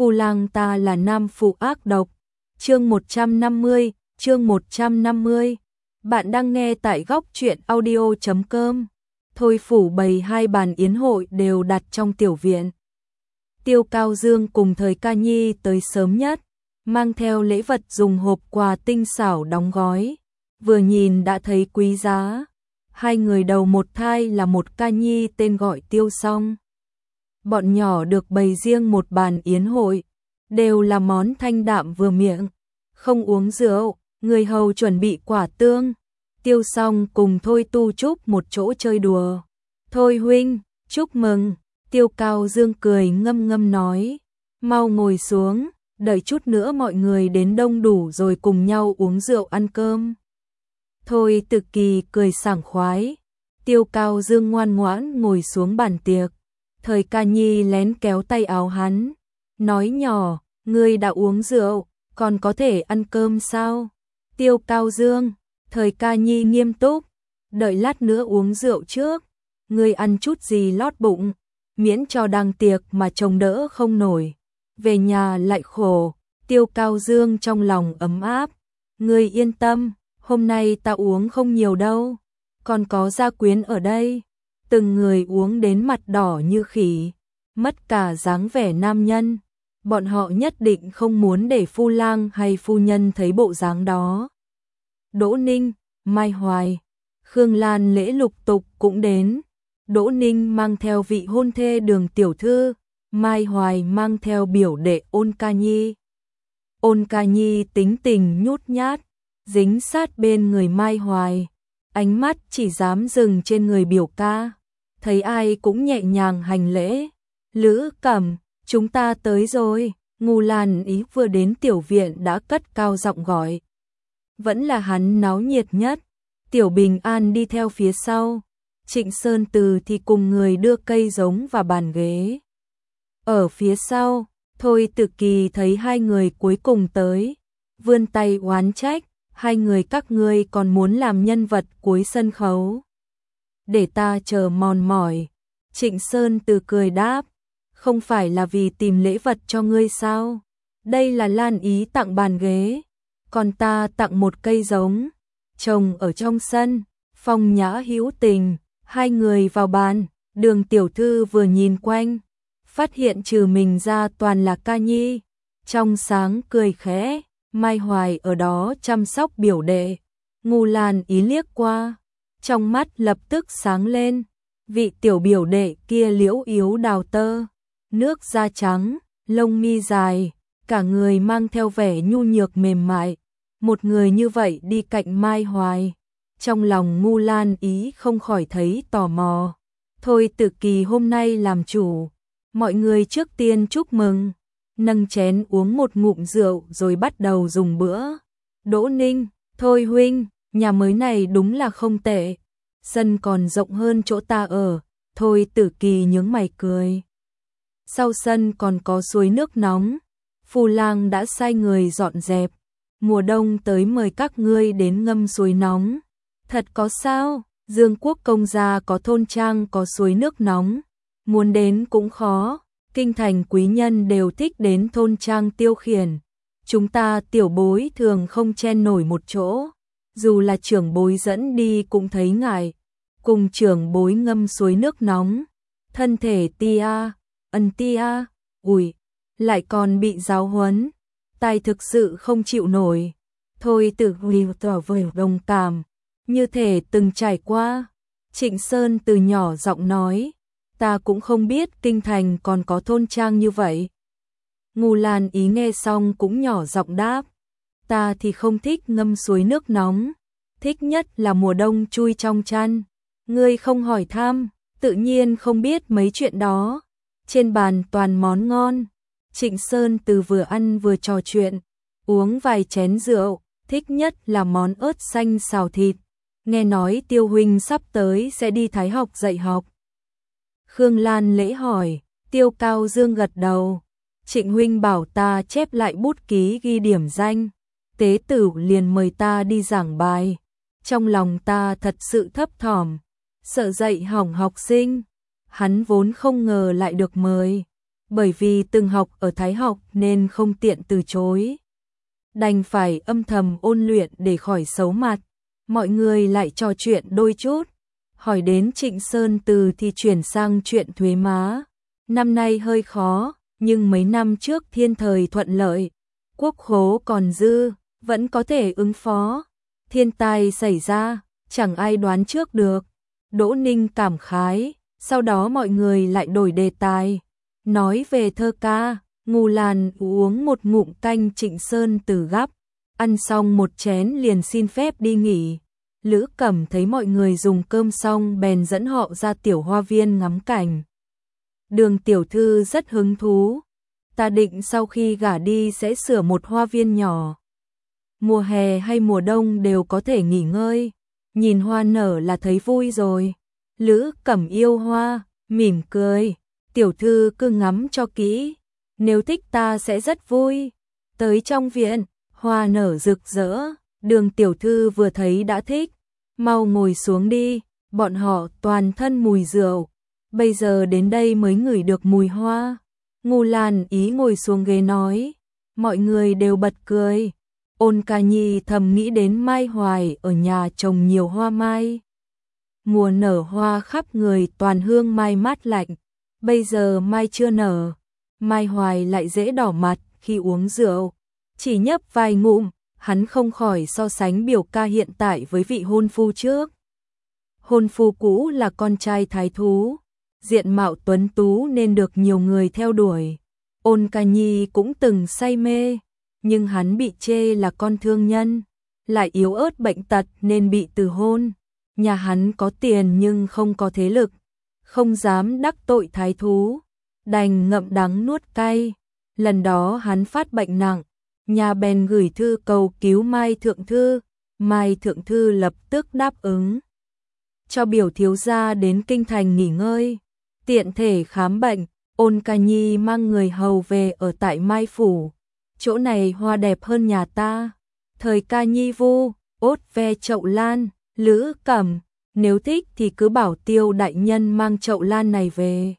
Phu lang ta là nam phụ ác độc. Chương 150, chương 150. Bạn đang nghe tại góc truyện audio.com. Thôi phủ bày hai bàn yến hội đều đặt trong tiểu viện. Tiêu Cao Dương cùng Thời Ca Nhi tới sớm nhất, mang theo lễ vật dùng hộp quà tinh xảo đóng gói, vừa nhìn đã thấy quý giá. Hai người đầu một thai là một ca nhi tên gọi Tiêu Song. Bọn nhỏ được bày riêng một bàn yến hội, đều là món thanh đạm vừa miệng, không uống rượu, người hầu chuẩn bị quả tương. Tiêu Song cùng Thôi Tu Trúc một chỗ chơi đùa. Thôi huynh, chúc mừng. Tiêu Cao Dương cười ngâm ngâm nói, mau ngồi xuống, đợi chút nữa mọi người đến đông đủ rồi cùng nhau uống rượu ăn cơm. Thôi Tự Kỳ cười sảng khoái. Tiêu Cao Dương ngoan ngoãn ngồi xuống bàn tiệc. Thời Ca Nhi lén kéo tay áo hắn, nói nhỏ, ngươi đã uống rượu, còn có thể ăn cơm sao? Tiêu Cao Dương, Thời Ca Nhi nghiêm túc, đợi lát nữa uống rượu trước, ngươi ăn chút gì lót bụng, miễn cho đang tiệc mà chồng đỡ không nổi, về nhà lại khổ. Tiêu Cao Dương trong lòng ấm áp, ngươi yên tâm, hôm nay ta uống không nhiều đâu, còn có gia quyến ở đây. Từng người uống đến mặt đỏ như khỉ, mất cả dáng vẻ nam nhân. Bọn họ nhất định không muốn để phu lang hay phu nhân thấy bộ dáng đó. Đỗ Ninh, Mai Hoài, Khương Lan Lễ lục tục cũng đến. Đỗ Ninh mang theo vị hôn thê Đường tiểu thư, Mai Hoài mang theo biểu đệ Ôn Ca Nhi. Ôn Ca Nhi tính tình nhút nhát, dính sát bên người Mai Hoài, ánh mắt chỉ dám dừng trên người biểu ca. Thấy ai cũng nhẹ nhàng hành lễ. Lữ Cẩm, chúng ta tới rồi. Ngô Lan Ý vừa đến tiểu viện đã cất cao giọng gọi. Vẫn là hắn náo nhiệt nhất. Tiểu Bình An đi theo phía sau. Trịnh Sơn Từ thì cùng người đưa cây giống và bàn ghế. Ở phía sau, Thôi Tự Kỳ thấy hai người cuối cùng tới, vươn tay oán trách, hai người các ngươi còn muốn làm nhân vật cuối sân khấu. Để ta chờ mòn mỏi. Trịnh Sơn Từ cười đáp, không phải là vì tìm lễ vật cho ngươi sao? Đây là Lan Ý tặng bàn ghế, còn ta tặng một cây giống, trồng ở trong sân, phong nhã hữu tình. Hai người vào bàn, Đường tiểu thư vừa nhìn quanh, phát hiện trừ mình ra toàn là Ca Nhi, trong sáng cười khẽ. Mai Hoài ở đó chăm sóc biểu đệ. Ngô Lan Ý liếc qua, trong mắt lập tức sáng lên. Vị tiểu biểu đệ kia liễu yếu đào tơ, nước da trắng, lông mi dài, cả người mang theo vẻ nhu nhược mềm mại. Một người như vậy đi cạnh Mai Hoài, trong lòng Ngô Lan Ý không khỏi thấy tò mò. Thôi Tự Kỳ hôm nay làm chủ, mọi người trước tiên chúc mừng, nâng chén uống một ngụm rượu rồi bắt đầu dùng bữa. Đỗ Ninh, Thôi huynh, nhà mới này đúng là không tệ, sân còn rộng hơn chỗ ta ở. Thôi Tự Kỳ nhướng mày cười. Sau sân còn có suối nước nóng, Phu lang đã sai người dọn dẹp, mùa đông tới mời các ngươi đến ngâm suối nóng. Thật có sao? Dương Quốc công gia có thôn trang có suối nước nóng, muốn đến cũng khó. Kinh thành quý nhân đều thích đến thôn trang tiêu khiển, chúng ta tiểu bối thường không chen nổi một chỗ, dù là trưởng bối dẫn đi cũng thấy ngại. Cùng trưởng bối ngâm suối nước nóng, thân thể tia, ân tia, ủi, lại còn bị giáo huấn, tai thực sự không chịu nổi. Thôi Tự Kỳ tỏ vẻ đồng cảm, như thể từng trải qua. Trịnh Sơn từ nhỏ giọng nói, ta cũng không biết kinh thành còn có thôn trang như vậy. Ngô Lan Ý nghe xong cũng nhỏ giọng đáp, ta thì không thích ngâm suối nước nóng, thích nhất là mùa đông chui trong chăn. Ngươi không hỏi thăm, tự nhiên không biết mấy chuyện đó. Trên bàn toàn món ngon. Trịnh Sơn Từ vừa ăn vừa trò chuyện, uống vài chén rượu, thích nhất là món ớt xanh xào thịt. Nghe nói Tiêu huynh sắp tới sẽ đi Thái học dạy học. Khương Lan Lễ hỏi. Tiêu Cao Dương gật đầu. Trịnh huynh bảo ta chép lại bút ký ghi điểm danh, tế tử liền mời ta đi giảng bài. Trong lòng ta thật sự thấp thỏm, sợ dạy hỏng học sinh. Hắn vốn không ngờ lại được mời. bởi vì từng học ở Thái học nên không tiện từ chối. Đành phải âm thầm ôn luyện để khỏi xấu mặt. Mọi người lại trò chuyện đôi chút. Hỏi đến Trịnh Sơn Từ thì chuyển sang chuyện thuế má. Năm nay hơi khó, nhưng mấy năm trước thiên thời thuận lợi. Quốc khố còn dư, vẫn có thể ứng phó. Thiên tai xảy ra, chẳng ai đoán trước được. Đỗ Ninh cảm khái, sau đó mọi người lại đổi đề tài. Nói về thơ ca, Ngô Lan uống một ngụm canh Trịnh Sơn Từ gắp. Ăn xong một chén liền xin phép đi nghỉ. Lữ Cẩm thấy mọi người dùng cơm xong bèn dẫn họ ra tiểu hoa viên ngắm cảnh. Đường tiểu thư rất hứng thú. Ta định sau khi gả đi sẽ sửa một hoa viên nhỏ. Mùa hè hay mùa đông đều có thể nghỉ ngơi. Nhìn hoa nở là thấy vui rồi. Lữ Cẩm yêu hoa, mỉm cười. Tiểu thư cứ ngắm cho kỹ. Nếu thích ta sẽ rất vui. Tới trong viện, hoa nở rực rỡ. Đường tiểu thư vừa thấy đã thích. Mau ngồi xuống đi, bọn họ toàn thân mùi rượu. Bây giờ đến đây mới ngửi được mùi hoa. Ngô Lan Ý ngồi xuống ghế nói. Mọi người đều bật cười. Ôn Ca Nhi thầm nghĩ đến Mai Hoài ở nhà trồng nhiều hoa mai. Mùa nở hoa khắp người toàn hương mai mát lạnh. Bây giờ mai chưa nở. Mai Hoài lại dễ đỏ mặt khi uống rượu. Chỉ nhấp vài ngụm, hắn không khỏi so sánh biểu ca hiện tại với vị hôn phu trước. Hôn phu cũ là con trai thái thú, diện mạo tuấn tú nên được nhiều người theo đuổi. Ôn Ca Nhi cũng từng say mê, nhưng hắn bị chê là con thương nhân, lại yếu ớt bệnh tật nên bị từ hôn. Nhà hắn có tiền nhưng không có thế lực, không dám đắc tội thái thú, đành ngậm đắng nuốt cay. Lần đó hắn phát bệnh nặng, nhà bèn gửi thư cầu cứu Mai Thượng Thư. Mai Thượng Thư lập tức đáp ứng, cho biểu thiếu gia đến kinh thành nghỉ ngơi, tiện thể khám bệnh. Ôn Ca Nhi mang người hầu về ở tại Mai Phủ. Chỗ này hoa đẹp hơn nhà ta. Thời Ca Nhi vu, ốt ve chậu lan. Lữ Cẩm, nếu thích thì cứ bảo Tiêu đại nhân mang chậu lan này về.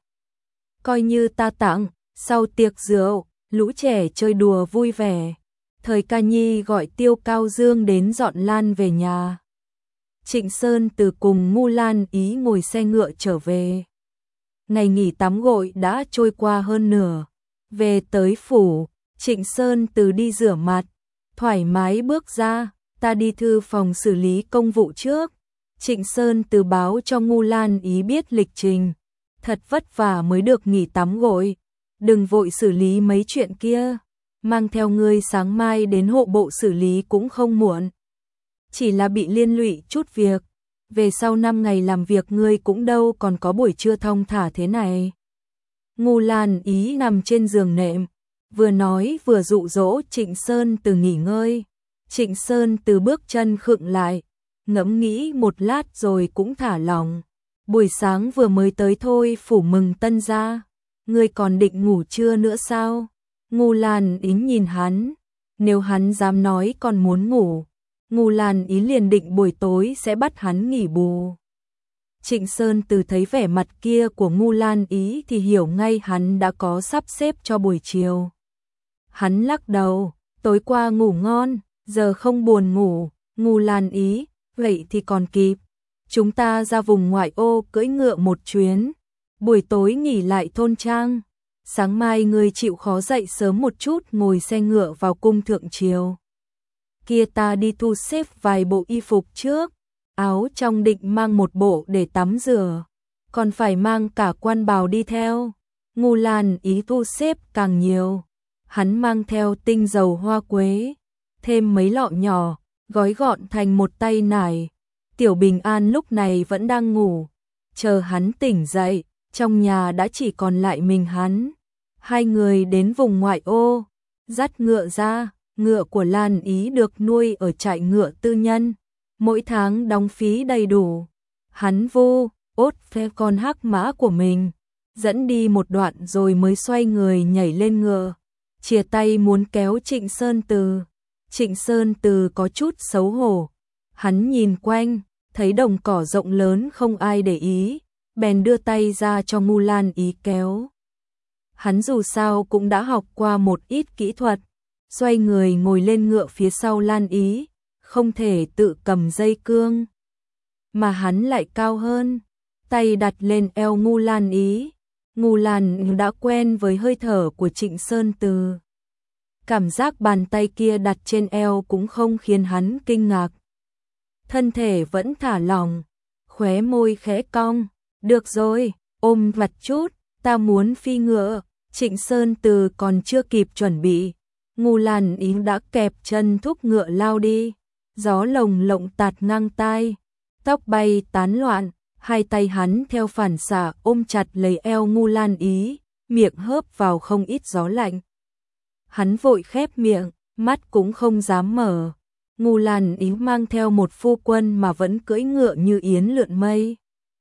Coi như ta tặng. Sau tiệc rượu, lũ trẻ chơi đùa vui vẻ. Thời Ca Nhi gọi Tiêu Cao Dương đến dọn lan về nhà. Trịnh Sơn Từ cùng Ngô Lan Ý ngồi xe ngựa trở về. Ngày nghỉ tắm gội đã trôi qua hơn nửa. Về tới phủ, Trịnh Sơn Từ đi rửa mặt, thoải mái bước ra. Ta đi thư phòng xử lý công vụ trước. Trịnh Sơn Từ báo cho Ngô Lan Ý biết lịch trình. Thật vất vả mới được nghỉ tắm gội. Đừng vội xử lý mấy chuyện kia. Mang theo ngươi sáng mai đến hộ bộ xử lý cũng không muộn. Chỉ là bị liên lụy chút việc. Về sau 5 ngày làm việc ngươi cũng đâu còn có buổi trưa thong thả thế này. Ngô Lan Ý nằm trên giường nệm, vừa nói vừa dụ dỗ Trịnh Sơn Từ nghỉ ngơi. Trịnh Sơn Từ bước chân khựng lại, ngẫm nghĩ một lát rồi cũng thả lòng. Buổi sáng vừa mới tới thôi, phủ mừng tân gia, ngươi còn định ngủ trưa nữa sao? Ngô Lan Ý nhìn hắn, nếu hắn dám nói còn muốn ngủ, Ngô Lan Ý liền định buổi tối sẽ bắt hắn nghỉ bù. Trịnh Sơn Từ thấy vẻ mặt kia của Ngô Lan Ý thì hiểu ngay hắn đã có sắp xếp cho buổi chiều. Hắn lắc đầu, tối qua ngủ ngon, giờ không buồn ngủ. Ngô Lan Ý, vậy thì còn kịp. Chúng ta ra vùng ngoại ô cưỡi ngựa một chuyến, buổi tối nghỉ lại thôn trang. Sáng mai ngươi chịu khó dậy sớm một chút ngồi xe ngựa vào cung thượng triều. Kia ta đi thu xếp vài bộ y phục trước, áo trong định mang một bộ để tắm rửa, còn phải mang cả quan bào đi theo. Ngô Lan Ý thu xếp càng nhiều, hắn mang theo tinh dầu hoa quế, thêm mấy lọ nhỏ, gói gọn thành một tay nải. Tiểu Bình An lúc này vẫn đang ngủ, chờ hắn tỉnh dậy, trong nhà đã chỉ còn lại mình hắn. Hai người đến vùng ngoại ô, dắt ngựa ra. Ngựa của Lan Ý được nuôi ở trại ngựa tư nhân, mỗi tháng đóng phí đầy đủ. Hắn vô, ốt phe con hắc mã của mình, dẫn đi một đoạn rồi mới xoay người nhảy lên ngựa, chìa tay muốn kéo Trịnh Sơn Từ. Trịnh Sơn Từ có chút xấu hổ, hắn nhìn quanh, thấy đồng cỏ rộng lớn không ai để ý, bèn đưa tay ra cho Ngô Lan Ý kéo. Hắn dù sao cũng đã học qua một ít kỹ thuật, xoay người ngồi lên ngựa phía sau Lan Ý, không thể tự cầm dây cương. Mà hắn lại cao hơn, tay đặt lên eo Ngu Lan Ý. Ngu Lan đã quen với hơi thở của Trịnh Sơn Từ. Cảm giác bàn tay kia đặt trên eo cũng không khiến hắn kinh ngạc. Thân thể vẫn thả lỏng, khóe môi khẽ cong. Được rồi, ôm vặt chút, ta muốn phi ngựa. Trịnh Sơn Từ còn chưa kịp chuẩn bị, Ngu Lan Ý đã kẹp chân thúc ngựa lao đi. Gió lồng lộng tạt ngang tai, tóc bay tán loạn, hai tay hắn theo phản xạ ôm chặt lấy eo Ngu Lan Ý, miệng hớp vào không ít gió lạnh. Hắn vội khép miệng, mắt cũng không dám mở. Ngu Lan Ý mang theo một phu quân mà vẫn cưỡi ngựa như yến lượn mây.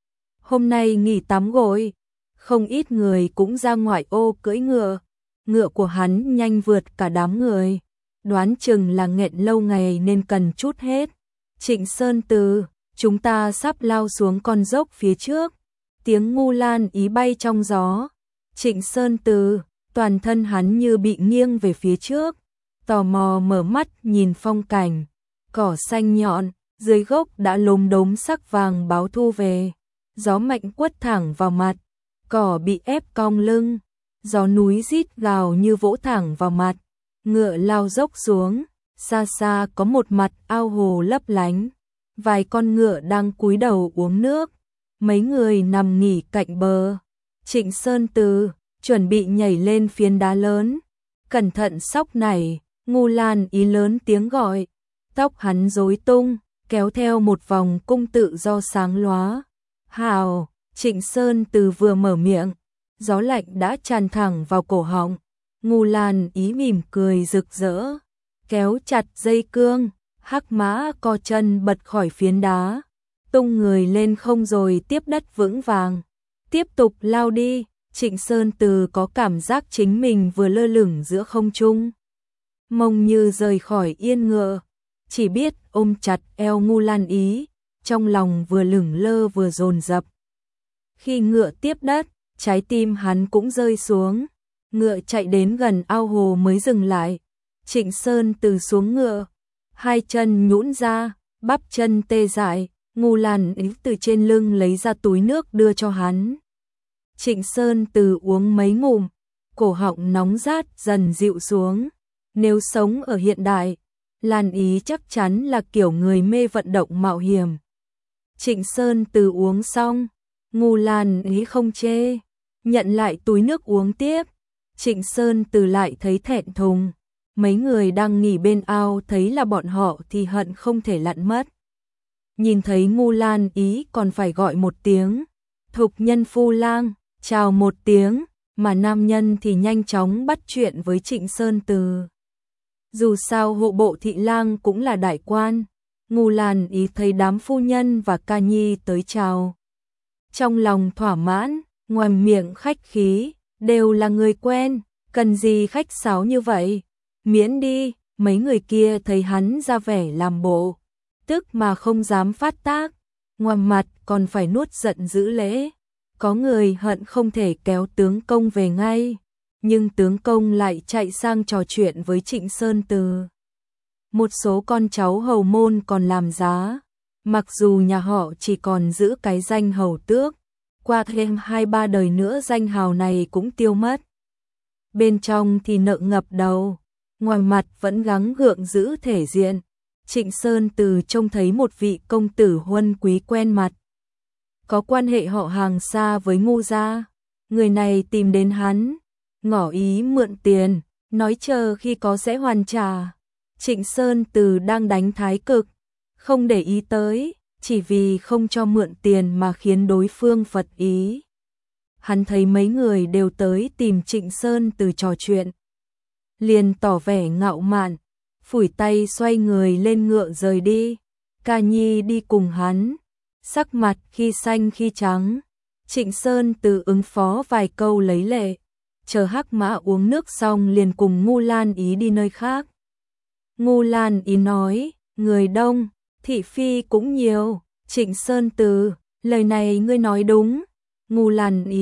Hôm nay nghỉ tắm gội, không ít người cũng ra ngoại ô cưỡi ngựa. Ngựa của hắn nhanh vượt cả đám người, đoán chừng là nghẹn lâu ngày nên cần chút hết. Trịnh Sơn Từ, chúng ta sắp lao xuống con dốc phía trước. Tiếng Ngu Lan Ý bay trong gió. Trịnh Sơn Từ, toàn thân hắn như bị nghiêng về phía trước, tò mò mở mắt nhìn phong cảnh. Cỏ xanh nhọn, dưới gốc đã lốm đốm sắc vàng báo thu về. Gió mạnh quất thẳng vào mặt, cỏ bị ép cong lưng. Gió núi rít gào như vỗ thẳng vào mặt. Ngựa lao dốc xuống, xa xa có một mặt ao hồ lấp lánh. Vài con ngựa đang cúi đầu uống nước, mấy người nằm nghỉ cạnh bờ. Trịnh Sơn Từ chuẩn bị nhảy lên phiến đá lớn. Cẩn thận sóc này, Ngu Lan Ý lớn tiếng gọi. Tóc hắn rối tung, kéo theo một vòng cung tự do sáng lóa. Hào, Trịnh Sơn Từ vừa mở miệng, gió lạnh đã tràn thẳng vào cổ họng. Ngu Lan Ý mỉm cười rực rỡ, kéo chặt dây cương, hắc mã co chân bật khỏi phiến đá, tung người lên không rồi tiếp đất vững vàng. Tiếp tục lao đi. Trịnh Sơn Từ có cảm giác chính mình vừa lơ lửng giữa không trung, mông như rời khỏi yên ngựa, chỉ biết ôm chặt eo Ngu Lan Ý, trong lòng vừa lửng lơ vừa dồn dập. Khi ngựa tiếp đất, trái tim hắn cũng rơi xuống. Ngựa chạy đến gần ao hồ mới dừng lại. Trịnh Sơn Từ xuống ngựa, hai chân nhũn ra, bắp chân tê dại. Ngu Lan Ý từ trên lưng lấy ra túi nước đưa cho hắn. Trịnh Sơn Từ uống mấy ngụm, cổ họng nóng rát dần dịu xuống. Nếu sống ở hiện đại, Lan Ý chắc chắn là kiểu người mê vận động mạo hiểm. Trịnh Sơn Từ uống xong, Ngu Lan Ý không chê, nhận lại túi nước uống tiếp. Trịnh Sơn Từ lại thấy thẹn thùng. Mấy người đang nghỉ bên ao thấy là bọn họ thì hận không thể lặn mất. Nhìn thấy Ngu Lan Ý còn phải gọi một tiếng thục nhân phu lang, chào một tiếng, mà nam nhân thì nhanh chóng bắt chuyện với Trịnh Sơn Từ. Dù sao hộ bộ thị lang cũng là đại quan. Ngu Lan Ý thấy đám phu nhân và ca nhi tới chào, trong lòng thỏa mãn, ngoàm miệng khách khí, đều là người quen, cần gì khách sáo như vậy, miễn đi. Mấy người kia thấy hắn ra vẻ làm bộ, tức mà không dám phát tác, ngoằm mặt còn phải nuốt giận giữ lễ. Có người hận không thể kéo tướng công về ngay, nhưng tướng công lại chạy sang trò chuyện với Trịnh Sơn Từ. Một số con cháu hầu môn còn làm giá, mặc dù nhà họ chỉ còn giữ cái danh hầu tước, qua thêm 2-3 đời nữa danh hào này cũng tiêu mất. Bên trong thì nợ ngập đầu, ngoài mặt vẫn gắng gượng giữ thể diện. Trịnh Sơn Từ trông thấy một vị công tử huân quý quen mặt, có quan hệ họ hàng xa với Ngu gia. Người này tìm đến hắn, ngỏ ý mượn tiền, nói chờ khi có sẽ hoàn trả. Trịnh Sơn Từ đang đánh thái cực, không để ý tới, chỉ vì không cho mượn tiền mà khiến đối phương phật ý. Hắn thấy mấy người đều tới tìm Trịnh Sơn Từ trò chuyện, liền tỏ vẻ ngạo mạn, phủi tay xoay người lên ngựa rời đi. Ca nhi đi cùng hắn, sắc mặt khi xanh khi trắng. Trịnh Sơn Từ ứng phó vài câu lấy lệ, chờ hắc mã uống nước xong liền cùng Ngu Lan Ý đi nơi khác. Ngu Lan Ý nói, người đông, thị phi cũng nhiều. Trịnh Sơn Từ, lời này ngươi nói đúng. Ngu Lan Ý,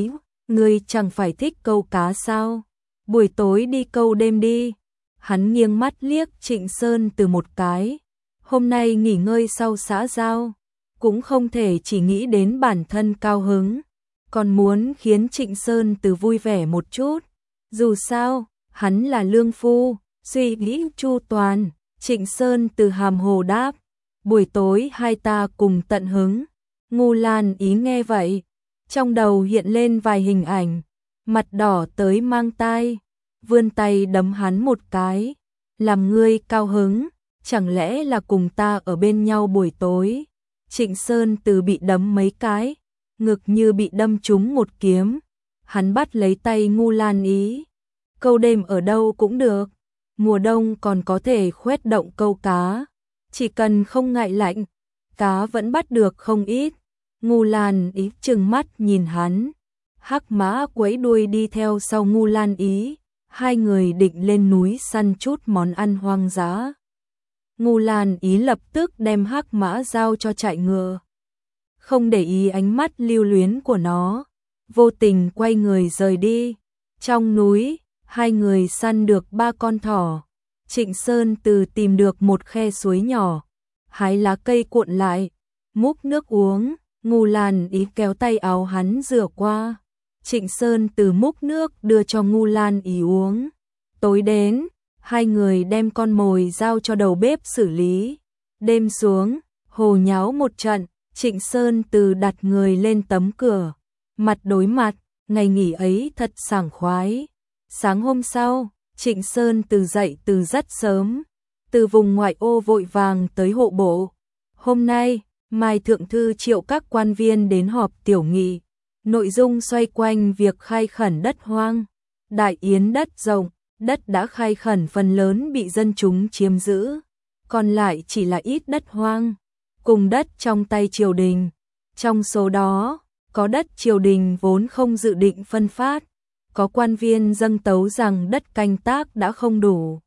Ngươi chẳng phải thích câu cá sao? Buổi tối đi câu đêm đi. Hắn nghiêng mắt liếc Trịnh Sơn Từ một cái. Hôm nay nghỉ ngơi sau xã giao, cũng không thể chỉ nghĩ đến bản thân cao hứng, còn muốn khiến Trịnh Sơn Từ vui vẻ một chút. Dù sao, hắn là lương phu, suy nghĩ chu toàn. Trịnh Sơn Từ hàm hồ đáp, buổi tối hai ta cùng tận hứng. Ngô Lan Ý nghe vậy, trong đầu hiện lên vài hình ảnh, mặt đỏ tới mang tai, vươn tay đấm hắn một cái, làm ngươi cao hứng, chẳng lẽ là cùng ta ở bên nhau buổi tối. Trịnh Sơn Từ bị đấm mấy cái, ngực như bị đâm trúng một kiếm, hắn bắt lấy tay Ngô Lan Ý, câu đêm ở đâu cũng được, mùa đông còn có thể khuếch động câu cá, chỉ cần không ngại lạnh, cá vẫn bắt được không ít. Ngô Lan Ý trừng mắt nhìn hắn, hắc mã quấy đuôi đi theo sau Ngô Lan Ý, hai người định lên núi săn chút món ăn hoang dã. Ngô Lan Ý lập tức đem hắc mã giao cho chạy ngựa, không để ý ánh mắt lưu luyến của nó, vô tình quay người rời đi. Trong núi, hai người săn được 3 con thỏ. Trịnh Sơn Từ tìm được một khe suối nhỏ, hái lá cây cuộn lại, múc nước uống. Ngô Lan Ý kéo tay áo hắn rửa qua. Trịnh Sơn Từ múc nước đưa cho Ngô Lan Ý uống. Tối đến, hai người đem con mồi giao cho đầu bếp xử lý. Đêm xuống, hồ nháo một trận, Trịnh Sơn Từ đặt người lên tấm cửa, mặt đối mặt, ngày nghỉ ấy thật sảng khoái. Sáng hôm sau, Trịnh Sơn Từ dậy từ rất sớm, từ vùng ngoại ô vội vàng tới hộ bộ. Hôm nay, Mai Thượng Thư triệu các quan viên đến họp tiểu nghị, nội dung xoay quanh việc khai khẩn đất hoang. Đại yến đất rộng, đất đã khai khẩn phần lớn bị dân chúng chiếm giữ, còn lại chỉ là ít đất hoang, cùng đất trong tay triều đình. Trong số đó, có đất triều đình vốn không dự định phân phát, có quan viên dâng tấu rằng đất canh tác đã không đủ,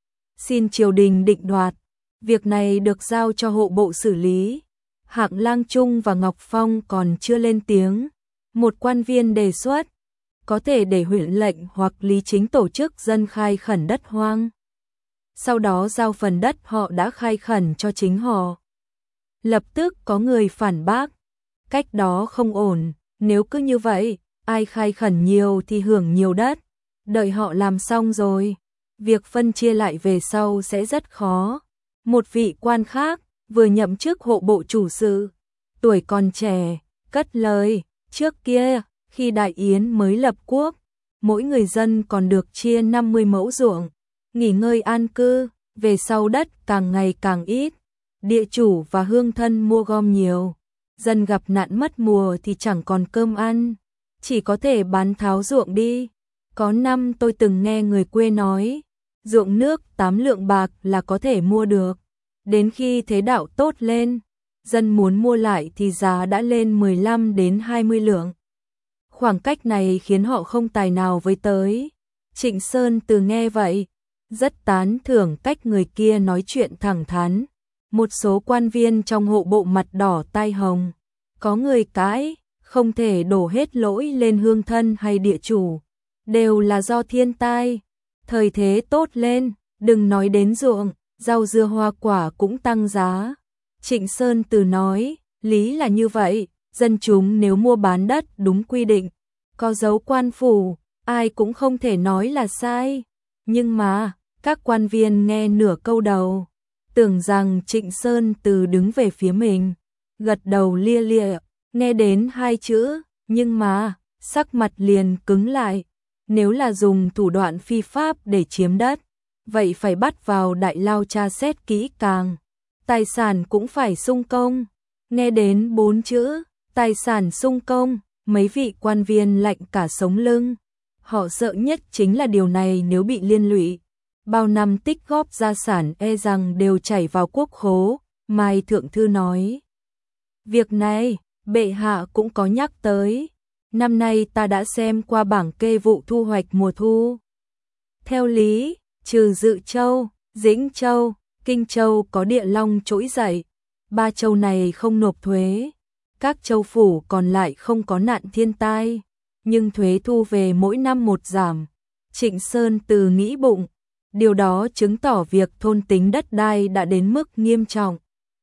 xin triều đình định đoạt. Việc này được giao cho hộ bộ xử lý. Hạng Lang Trung và Ngọc Phong còn chưa lên tiếng. Một quan viên đề xuất, có thể để huyện lệnh hoặc lý chính tổ chức dân khai khẩn đất hoang, sau đó giao phần đất họ đã khai khẩn cho chính họ. Lập tức có người phản bác, cách đó không ổn, nếu cứ như vậy, ai khai khẩn nhiều thì hưởng nhiều đất, đợi họ làm xong rồi, việc phân chia lại về sau sẽ rất khó. Một vị quan khác, vừa nhậm chức hộ bộ chủ sự, tuổi còn trẻ, cất lời, trước kia, khi Đại Yến mới lập quốc, mỗi người dân còn được chia 50 mẫu ruộng, nghỉ ngơi an cư, về sau đất càng ngày càng ít, địa chủ và hương thân mua gom nhiều, dân gặp nạn mất mùa thì chẳng còn cơm ăn, chỉ có thể bán tháo ruộng đi. Có năm tôi từng nghe người quê nói, ruộng nước 8 lượng bạc là có thể mua được. Đến khi thế đạo tốt lên, dân muốn mua lại thì giá đã lên 15 đến 20 lượng. Khoảng cách này khiến họ không tài nào với tới. Trịnh Sơn Từ nghe vậy, rất tán thưởng cách người kia nói chuyện thẳng thắn. Một số quan viên trong hộ bộ mặt đỏ tai hồng. Có người cãi, không thể đổ hết lỗi lên hương thân hay địa chủ. Đều là do thiên tai. Thời thế tốt lên, đừng nói đến ruộng, rau dưa hoa quả cũng tăng giá. Trịnh Sơn Từ nói, lý là như vậy, dân chúng nếu mua bán đất đúng quy định, có dấu quan phủ, ai cũng không thể nói là sai. Nhưng mà, các quan viên nghe nửa câu đầu, tưởng rằng Trịnh Sơn Từ đứng về phía mình, gật đầu lia lịa, nghe đến 2 chữ, nhưng mà, sắc mặt liền cứng lại. Nếu là dùng thủ đoạn phi pháp để chiếm đất, vậy phải bắt vào đại lao tra xét kỹ càng. Tài sản cũng phải sung công. Nghe đến 4 chữ, tài sản sung công, mấy vị quan viên lạnh cả sống lưng. Họ sợ nhất chính là điều này nếu bị liên lụy. Bao năm tích góp gia sản e rằng đều chảy vào quốc khố, Mai Thượng Thư nói. Việc này, bệ hạ cũng có nhắc tới. Năm nay ta đã xem qua bảng kê vụ thu hoạch mùa thu. Theo lý, trừ Dự Châu, Dĩnh Châu, Kinh Châu có địa long trỗi dậy, 3 châu này không nộp thuế, các châu phủ còn lại không có nạn thiên tai. nhưng thuế thu về mỗi năm một giảm. Trịnh Sơn Từ nghĩ bụng, điều đó chứng tỏ việc thôn tính đất đai đã đến mức nghiêm trọng.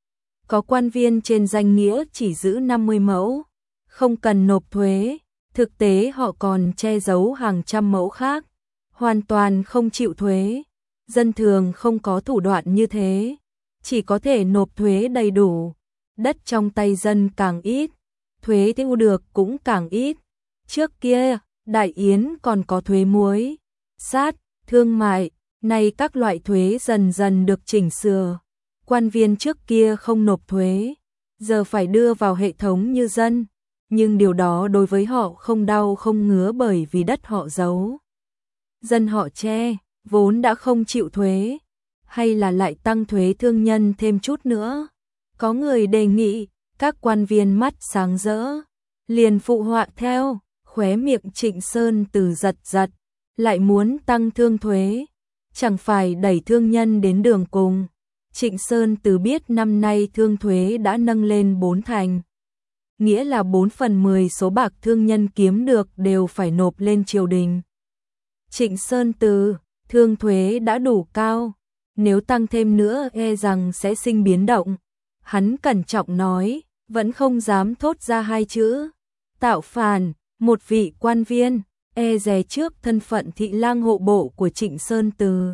Có quan viên trên danh nghĩa chỉ giữ 50 mẫu, không cần nộp thuế, thực tế họ còn che giấu hàng trăm mẫu khác, hoàn toàn không chịu thuế. Dân thường không có thủ đoạn như thế, chỉ có thể nộp thuế đầy đủ. Đất trong tay dân càng ít, thuế thu được cũng càng ít. Trước kia, Đại Yến còn có thuế muối, sắt, thương mại, nay các loại thuế dần dần được chỉnh sửa. Quan viên trước kia không nộp thuế, giờ phải đưa vào hệ thống như dân, nhưng điều đó đối với họ không đau không ngứa bởi vì đất họ giấu. Dân họ che, vốn đã không chịu thuế, hay là lại tăng thuế thương nhân thêm chút nữa. Có người đề nghị, các quan viên mắt sáng rỡ, liền phụ họa theo, khóe miệng Trịnh Sơn Từ giật giật, lại muốn tăng thương thuế, chẳng phải đẩy thương nhân đến đường cùng. Trịnh Sơn Từ biết năm nay thương thuế đã nâng lên 4 thành, nghĩa là 4/10 số bạc thương nhân kiếm được đều phải nộp lên triều đình. Trịnh Sơn Từ, thương thuế đã đủ cao, nếu tăng thêm nữa e rằng sẽ sinh biến động. Hắn cẩn trọng nói, vẫn không dám thốt ra hai chữ. Tạo phản, một vị quan viên, e dè trước thân phận thị lang hộ bộ của Trịnh Sơn Từ.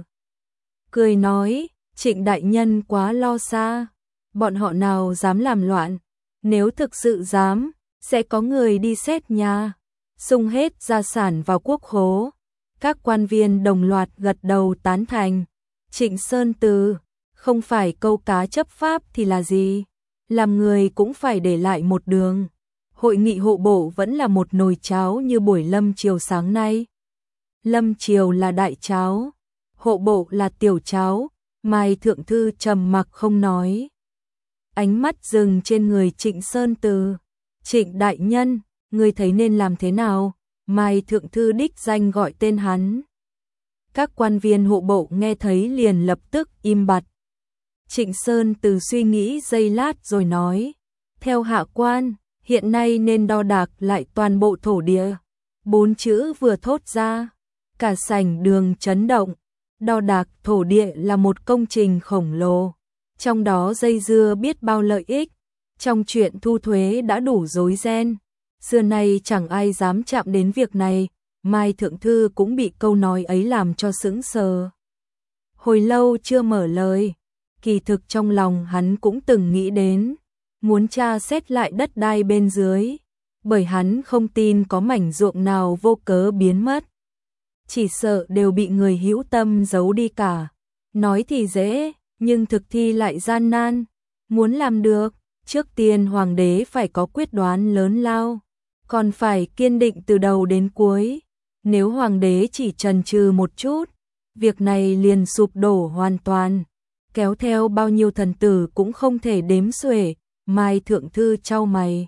Cười nói, Trịnh đại nhân quá lo xa, bọn họ nào dám làm loạn, nếu thực sự dám, sẽ có người đi xét nhà, xung hết gia sản vào quốc khố. Các quan viên đồng loạt gật đầu tán thành. Trịnh Sơn Từ, không phải câu cá chấp pháp thì là gì, làm người cũng phải để lại một đường. Hội nghị hộ bộ vẫn là một nồi cháo như buổi lâm chiều sáng nay. Lâm chiều là đại cháo, hộ bộ là tiểu cháo. Mai Thượng Thư trầm mặc không nói. Ánh mắt dừng trên người Trịnh Sơn Từ. Trịnh đại nhân, người thấy nên làm thế nào? Mai Thượng Thư đích danh gọi tên hắn. Các quan viên hộ bộ nghe thấy liền lập tức im bặt. Trịnh Sơn Từ suy nghĩ giây lát rồi nói, theo hạ quan, hiện nay nên đo đạc lại toàn bộ thổ địa. 4 chữ vừa thốt ra, cả sảnh đường chấn động. Đo đạc thổ địa là một công trình khổng lồ, trong đó dây dưa biết bao lợi ích. Trong chuyện thu thuế đã đủ rối ren, xưa nay chẳng ai dám chạm đến việc này. Mai Thượng Thư cũng bị câu nói ấy làm cho sững sờ. Hồi lâu chưa mở lời, kỳ thực trong lòng hắn cũng từng nghĩ đến, muốn tra xét lại đất đai bên dưới, bởi hắn không tin có mảnh ruộng nào vô cớ biến mất. Chỉ sợ đều bị người hữu tâm giấu đi cả. Nói thì dễ, nhưng thực thi lại gian nan. Muốn làm được, trước tiên hoàng đế phải có quyết đoán lớn lao, còn phải kiên định từ đầu đến cuối. Nếu hoàng đế chỉ chần chừ một chút, việc này liền sụp đổ hoàn toàn, kéo theo bao nhiêu thần tử cũng không thể đếm xuể. Mai Thượng Thư chau mày.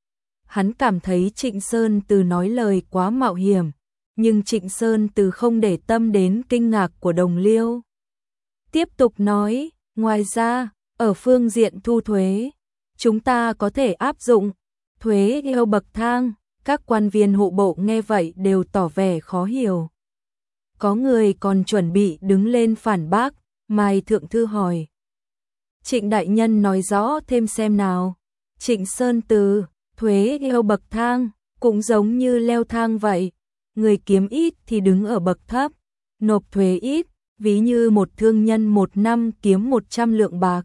Hắn cảm thấy Trịnh Sơn Từ nói lời quá mạo hiểm, nhưng Trịnh Sơn Từ không để tâm đến kinh ngạc của đồng liêu. Tiếp tục nói, ngoài ra, ở phương diện thu thuế, chúng ta có thể áp dụng thuế theo bậc thang. Các quan viên hộ bộ nghe vậy đều tỏ vẻ khó hiểu. Có người còn chuẩn bị đứng lên phản bác. Mai Thượng Thư hỏi, Trịnh đại nhân nói rõ thêm xem nào. Trịnh Sơn Từ, thuế theo bậc thang, cũng giống như leo thang vậy. Người kiếm ít thì đứng ở bậc thấp, nộp thuế ít, ví như một thương nhân một năm kiếm 100 lượng bạc,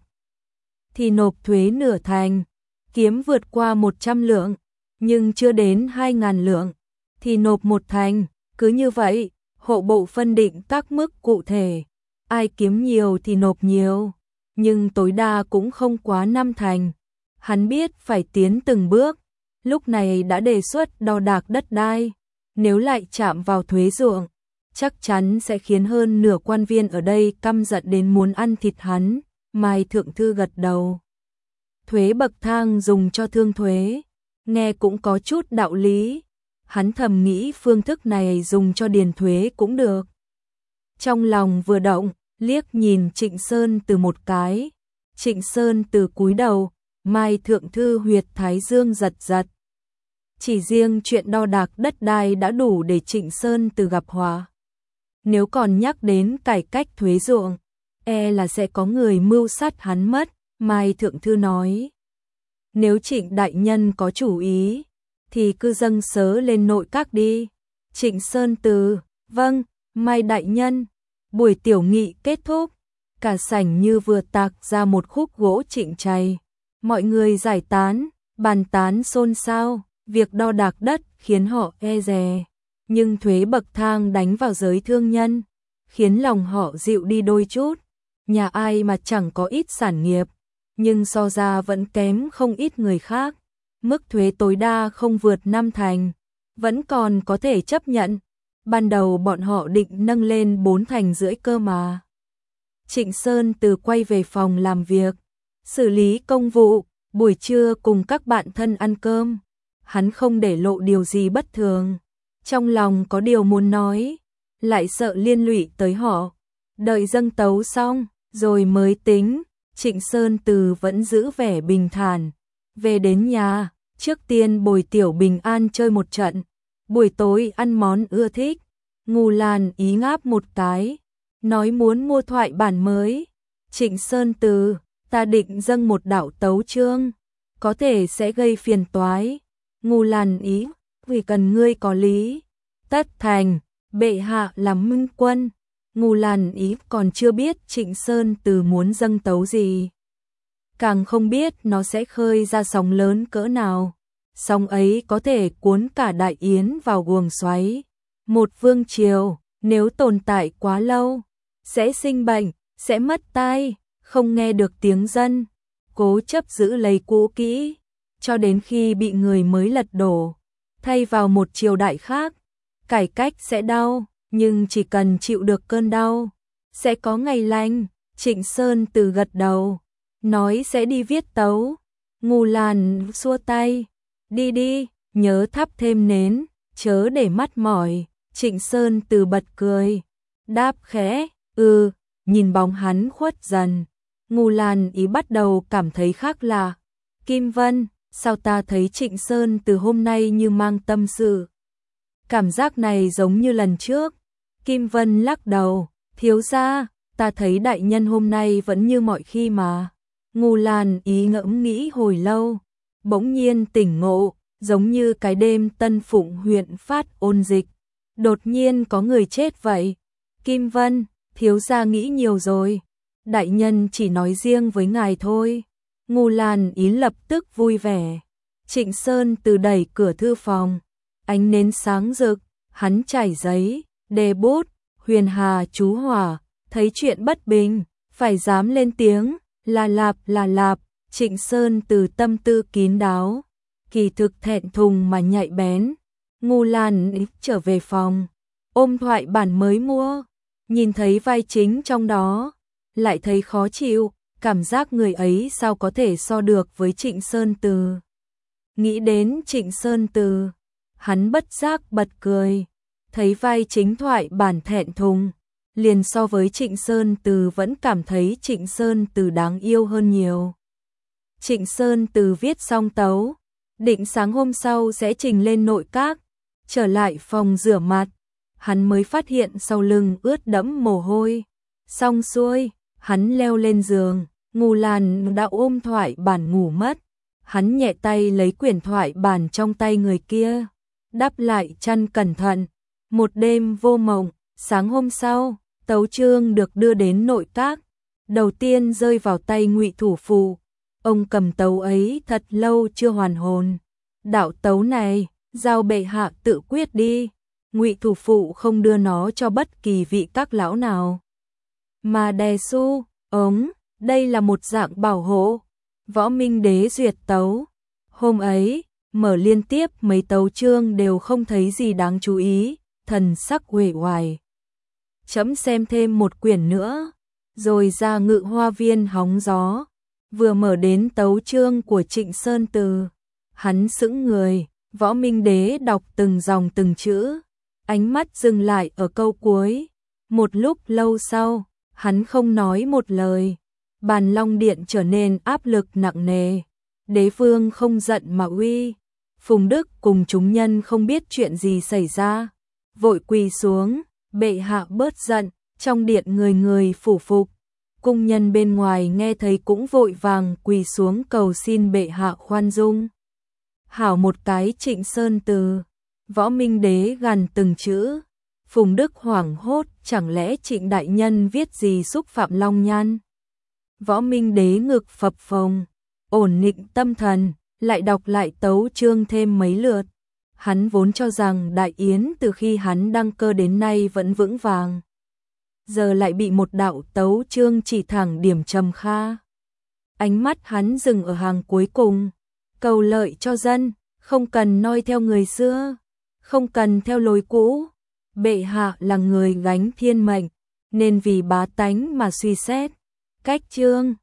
thì nộp thuế nửa thành. Kiếm vượt qua 100 lượng, nhưng chưa đến 2.000 lượng, thì nộp 1 thành. Cứ như vậy, hộ bộ phân định các mức cụ thể. Ai kiếm nhiều thì nộp nhiều, nhưng tối đa cũng không quá 5 thành. Hắn biết phải tiến từng bước, lúc này đã đề xuất đo đạc đất đai. Nếu lại chạm vào thuế ruộng, chắc chắn sẽ khiến hơn nửa quan viên ở đây căm giận đến muốn ăn thịt hắn. Mai Thượng Thư gật đầu. Thuế bậc thang dùng cho thương thuế, nghe cũng có chút đạo lý. Hắn thầm nghĩ phương thức này dùng cho điền thuế cũng được. Trong lòng vừa động, liếc nhìn Trịnh Sơn Từ một cái. Trịnh Sơn Từ cúi đầu, Mai Thượng Thư huyệt thái dương giật giật. Chỉ riêng chuyện đo đạc đất đai đã đủ để Trịnh Sơn Từ gặp họa. Nếu còn nhắc đến cải cách thuế ruộng, là sẽ có người mưu sát hắn mất. Mai Thượng Thư nói, nếu Trịnh đại nhân có chủ ý, thì cứ dâng sớ lên nội các đi. Trịnh Sơn Từ, vâng, Mai đại nhân. Buổi tiểu nghị kết thúc, cả sảnh như vừa tạc ra một khúc gỗ trịnh chày. Mọi người giải tán, bàn tán xôn xao, việc đo đạc đất khiến họ e dè, nhưng thuế bậc thang đánh vào giới thương nhân, khiến lòng họ dịu đi đôi chút. Nhà ai mà chẳng có ít sản nghiệp, nhưng so ra vẫn kém không ít người khác. Mức thuế tối đa không vượt 5 thành, vẫn còn có thể chấp nhận. Ban đầu bọn họ định nâng lên 4 thành rưỡi cơ mà. Trịnh Sơn Từ quay về phòng làm việc, xử lý công vụ, buổi trưa cùng các bạn thân ăn cơm. Hắn không để lộ điều gì bất thường, trong lòng có điều muốn nói, lại sợ liên lụy tới họ. Đợi dâng tấu xong, rồi mới tính. Trịnh Sơn Từ vẫn giữ vẻ bình thản. Về đến nhà, trước tiên bồi Tiểu Bình An chơi một trận, buổi tối ăn món ưa thích. Ngô Lan Ý ngáp một cái, nói muốn mua thoại bản mới. Trịnh Sơn Từ, ta định dâng một đạo tấu chương, có thể sẽ gây phiền toái. Ngô Lan Ý, vì cần ngươi có lý. Tất thành, bệ hạ làm minh quân. Ngô Lan Ý còn chưa biết Trịnh Sơn Từ muốn dâng tấu gì, càng không biết nó sẽ khơi ra sóng lớn cỡ nào. Sóng ấy có thể cuốn cả đại yến vào guồng xoáy. Một vương triều, nếu tồn tại quá lâu, sẽ sinh bệnh, sẽ mất tai, không nghe được tiếng dân, cố chấp giữ lấy cũ kỹ, cho đến khi bị người mới lật đổ, thay vào một triều đại khác. Cải cách sẽ đau, nhưng chỉ cần chịu được cơn đau, sẽ có ngày lành. Trịnh Sơn Từ gật đầu, nói sẽ đi viết tấu. Ngô Lan xua tay, đi đi, nhớ thắp thêm nến, chớ để mắt mỏi. Trịnh Sơn Từ bật cười, đáp khẽ, nhìn bóng hắn khuất dần. Ngô Lan Ý bắt đầu cảm thấy khác lạ. Kim Vân, sao ta thấy Trịnh Sơn Từ hôm nay như mang tâm sự? Cảm giác này giống như lần trước. Kim Vân lắc đầu, thiếu gia, ta thấy đại nhân hôm nay vẫn như mọi khi mà. Ngô Lan Ý ngẫm nghĩ hồi lâu, bỗng nhiên tỉnh ngộ, giống như cái đêm Tân Phụng huyện phát ôn dịch, đột nhiên có người chết vậy. Kim Vân, thiếu gia nghĩ nhiều rồi, đại nhân chỉ nói riêng với ngài thôi. Ngô Lan Ý lập tức vui vẻ. Trịnh Sơn Từ đẩy cửa thư phòng, ánh nến sáng rực, hắn trải giấy, đề bút, huyền hà chú hỏa, thấy chuyện bất bình, phải dám lên tiếng, là lạp. Trịnh Sơn Từ tâm tư kín đáo, kỳ thực thẹn thùng mà nhạy bén. Ngô Lan Ý trở về phòng, ôm thoại bản mới mua, nhìn thấy vai chính trong đó, lại thấy khó chịu, cảm giác người ấy sao có thể so được với Trịnh Sơn Từ. Nghĩ đến Trịnh Sơn Từ, hắn bất giác bật cười, thấy vai chính thoại bản thẹn thùng, liền so với Trịnh Sơn Từ vẫn cảm thấy Trịnh Sơn Từ đáng yêu hơn nhiều. Trịnh Sơn Từ viết xong tấu, định sáng hôm sau sẽ trình lên nội các. Trở lại phòng rửa mặt, hắn mới phát hiện sau lưng ướt đẫm mồ hôi. Xong xuôi, hắn leo lên giường, Ngô Lan đã ôm thoại bản ngủ mất. Hắn nhẹ tay lấy quyển thoại bản trong tay người kia, đắp lại chăn cẩn thận. Một đêm vô mộng, sáng hôm sau, tấu chương được đưa đến nội các. Đầu tiên rơi vào tay Ngụy thủ phụ. Ông cầm tấu ấy thật lâu chưa hoàn hồn. Đạo tấu này, giao bệ hạ tự quyết đi. Ngụy thủ phụ không đưa nó cho bất kỳ vị các lão nào, mà đè xu, đây là một dạng bảo hộ. Võ Minh Đế duyệt tấu. Hôm ấy, mở liên tiếp mấy tấu chương đều không thấy gì đáng chú ý, thần sắc uể oải. Chấm xem thêm một quyển nữa, rồi ra Ngự Hoa Viên hóng gió. Vừa mở đến tấu chương của Trịnh Sơn Từ, hắn sững người. Võ Minh Đế đọc từng dòng từng chữ, ánh mắt dừng lại ở câu cuối. Một lúc lâu sau, hắn không nói một lời. Bàn Long Điện trở nên áp lực nặng nề. Đế vương không giận mà uy Phùng Đức cùng chúng nhân không biết chuyện gì xảy ra, vội quỳ xuống, bệ hạ bớt giận, trong điện người người phủ phục. Cung nhân bên ngoài nghe thấy cũng vội vàng quỳ xuống cầu xin bệ hạ khoan dung. Hảo một cái Trịnh Sơn Từ, Võ Minh Đế gằn từng chữ. Phùng Đức hoảng hốt, chẳng lẽ Trịnh đại nhân viết gì xúc phạm Long Nhan? Võ Minh Đế ngực phập phồng, ổn định tâm thần, lại đọc lại tấu chương thêm mấy lượt. Hắn vốn cho rằng đại yến từ khi hắn đăng cơ đến nay vẫn vững vàng, giờ lại bị một đạo tấu chương chỉ thẳng điểm trầm kha. Ánh mắt hắn dừng ở hàng cuối cùng, cầu lợi cho dân, không cần noi theo người xưa, không cần theo lối cũ. Bệ hạ là người gánh thiên mệnh, nên vì bá tánh mà suy xét. Cách chương